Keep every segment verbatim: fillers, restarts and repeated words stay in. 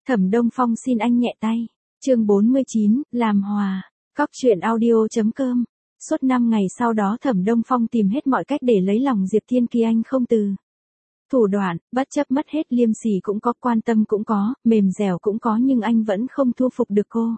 Thẩm Đông Phong xin anh nhẹ tay. Chương bốn mươi chín, làm hòa. Cóc truyện audio chấm com. Suốt năm ngày sau đó Thẩm Đông Phong tìm hết mọi cách để lấy lòng Diệp Thiên Kỳ, anh không từ thủ đoạn, bất chấp mất hết liêm sỉ cũng có, quan tâm cũng có, mềm dẻo cũng có, nhưng anh vẫn không thu phục được cô.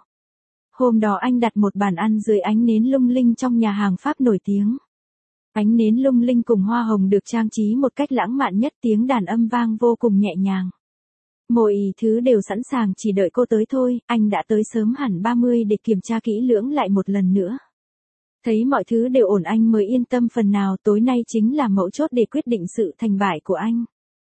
Hôm đó anh đặt một bàn ăn dưới ánh nến lung linh trong nhà hàng Pháp nổi tiếng. Ánh nến lung linh cùng hoa hồng được trang trí một cách lãng mạn nhất, tiếng đàn âm vang vô cùng nhẹ nhàng. Mọi thứ đều sẵn sàng chỉ đợi cô tới thôi, anh đã tới sớm hẳn ba mươi để kiểm tra kỹ lưỡng lại một lần nữa. Thấy mọi thứ đều ổn anh mới yên tâm phần nào, tối nay chính là mấu chốt để quyết định sự thành bại của anh.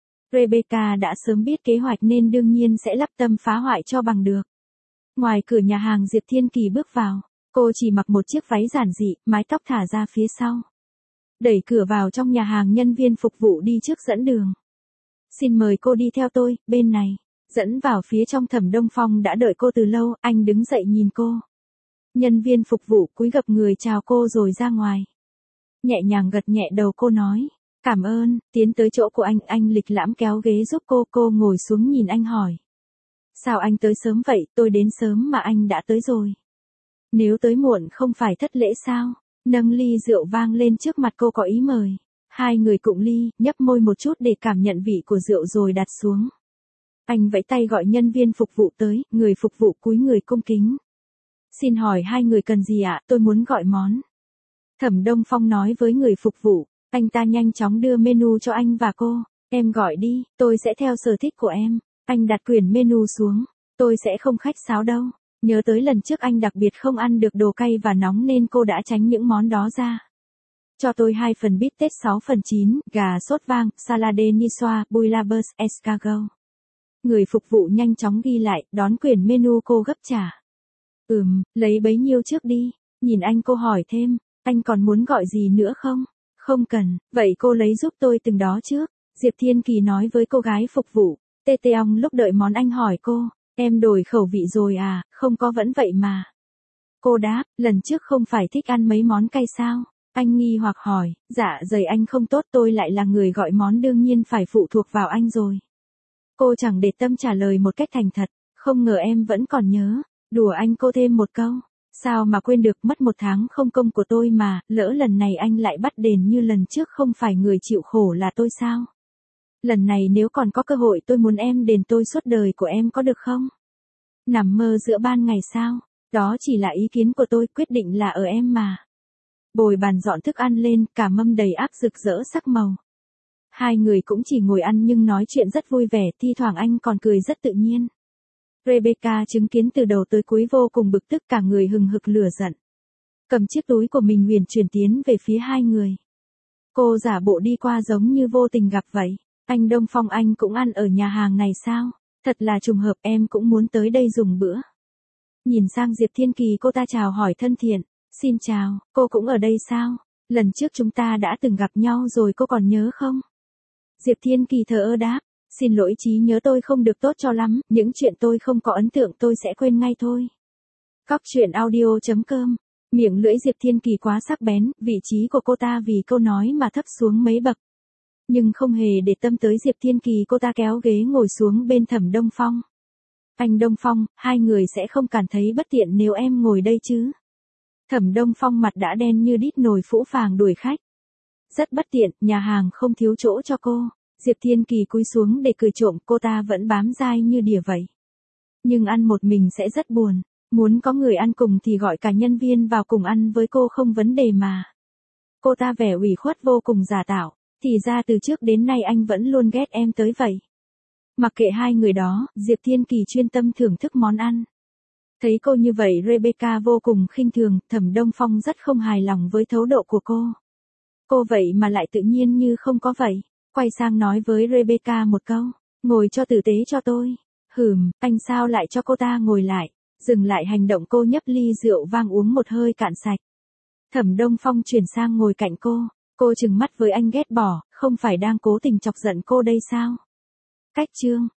Rebecca đã sớm biết kế hoạch nên đương nhiên sẽ lắp tâm phá hoại cho bằng được. Ngoài cửa nhà hàng Diệp Thiên Kỳ bước vào, cô chỉ mặc một chiếc váy giản dị, mái tóc thả ra phía sau. Đẩy cửa vào trong nhà hàng, nhân viên phục vụ đi trước dẫn đường. Xin mời cô đi theo tôi, bên này. Dẫn vào phía trong. Thẩm Đông Phong đã đợi cô từ lâu, anh đứng dậy nhìn cô. Nhân viên phục vụ cúi gập người chào cô rồi ra ngoài. Nhẹ nhàng gật nhẹ đầu, cô nói, cảm ơn, tiến tới chỗ của anh, anh lịch lãm kéo ghế giúp cô, cô ngồi xuống nhìn anh hỏi. Sao anh tới sớm vậy, tôi đến sớm mà anh đã tới rồi. Nếu tới muộn không phải thất lễ sao? Nâng ly rượu vang lên trước mặt cô, có ý mời. Hai người cụng ly, nhấp môi một chút để cảm nhận vị của rượu rồi đặt xuống. Anh vẫy tay gọi nhân viên phục vụ tới, người phục vụ cúi người cung kính. Xin hỏi hai người cần gì ạ, tôi muốn gọi món. Thẩm Đông Phong nói với người phục vụ, anh ta nhanh chóng đưa menu cho anh và cô. Em gọi đi, tôi sẽ theo sở thích của em. Anh đặt quyển menu xuống, tôi sẽ không khách sáo đâu. Nhớ tới lần trước anh đặc biệt không ăn được đồ cay và nóng nên cô đã tránh những món đó ra. Cho tôi hai phần bít tết sáu phần chín, gà sốt vang, salade niçoise, bouillabaisse, escargot. Người phục vụ nhanh chóng ghi lại, đón quyển menu, cô gấp trả. Ừm, lấy bấy nhiêu trước đi. Nhìn anh cô hỏi thêm, anh còn muốn gọi gì nữa không? Không cần, vậy cô lấy giúp tôi từng đó trước. Diệp Thiên Kỳ nói với cô gái phục vụ. Tê tê ong lúc đợi món anh hỏi cô, em đổi khẩu vị rồi à, không có vẫn vậy mà. Cô đáp, lần trước không phải thích ăn mấy món cay sao? Anh nghi hoặc hỏi, dạ dày anh không tốt, tôi lại là người gọi món đương nhiên phải phụ thuộc vào anh rồi. Cô chẳng để tâm trả lời một cách thành thật, không ngờ em vẫn còn nhớ. Đùa anh, cô thêm một câu, sao mà quên được, mất một tháng không công của tôi mà, lỡ lần này anh lại bắt đền như lần trước, không phải người chịu khổ là tôi sao? Lần này nếu còn có cơ hội tôi muốn em đền tôi suốt đời của em, có được không? Nằm mơ giữa ban ngày sao? Đó chỉ là ý kiến của tôi, quyết định là ở em mà. Bồi bàn dọn thức ăn lên, cả mâm đầy ắp rực rỡ sắc màu. Hai người cũng chỉ ngồi ăn nhưng nói chuyện rất vui vẻ, thi thoảng anh còn cười rất tự nhiên. Rebecca chứng kiến từ đầu tới cuối vô cùng bực tức, cả người hừng hực lửa giận. Cầm chiếc túi của mình huyền chuyển tiến về phía hai người. Cô giả bộ đi qua giống như vô tình gặp vậy. Anh Đông Phong, anh cũng ăn ở nhà hàng này sao? Thật là trùng hợp, em cũng muốn tới đây dùng bữa. Nhìn sang Diệp Thiên Kỳ, cô ta chào hỏi thân thiện. Xin chào, cô cũng ở đây sao? Lần trước chúng ta đã từng gặp nhau rồi, cô còn nhớ không? Diệp Thiên Kỳ thờ ơ đáp. Xin lỗi, trí nhớ tôi không được tốt cho lắm, những chuyện tôi không có ấn tượng tôi sẽ quên ngay thôi. Cóc truyện audio chấm com. Miệng lưỡi Diệp Thiên Kỳ quá sắc bén, vị trí của cô ta vì câu nói mà thấp xuống mấy bậc. Nhưng không hề để tâm tới Diệp Thiên Kỳ, cô ta kéo ghế ngồi xuống bên Thẩm Đông Phong. Anh Đông Phong, hai người sẽ không cảm thấy bất tiện nếu em ngồi đây chứ? Thẩm Đông Phong mặt đã đen như đít nồi, phũ phàng đuổi khách. Rất bất tiện, nhà hàng không thiếu chỗ cho cô. Diệp Thiên Kỳ cúi xuống để cười trộm, cô ta vẫn bám dai như đỉa vậy. Nhưng ăn một mình sẽ rất buồn, muốn có người ăn cùng thì gọi cả nhân viên vào cùng ăn với cô không vấn đề mà. Cô ta vẻ ủy khuất vô cùng giả tạo, thì ra từ trước đến nay anh vẫn luôn ghét em tới vậy. Mặc kệ hai người đó, Diệp Thiên Kỳ chuyên tâm thưởng thức món ăn. Thấy cô như vậy, Rebecca vô cùng khinh thường, Thẩm Đông Phong rất không hài lòng với thái độ của cô. Cô vậy mà lại tự nhiên như không có vậy. Quay sang nói với Rebecca một câu, ngồi cho tử tế cho tôi. Hừm, anh sao lại cho cô ta ngồi lại, dừng lại hành động, cô nhấp ly rượu vang uống một hơi cạn sạch. Thẩm Đông Phong chuyển sang ngồi cạnh cô, cô trừng mắt với anh ghét bỏ, không phải đang cố tình chọc giận cô đây sao? Cách chương.